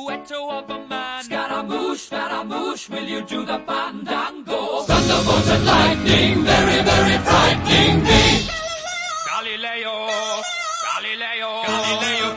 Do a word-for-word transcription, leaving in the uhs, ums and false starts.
silhouette of a man. Scaramouche, Scaramouche, will you do the fandango? Thunderbolt and lightning, very, very frightening me. Galileo, Galileo, Galileo.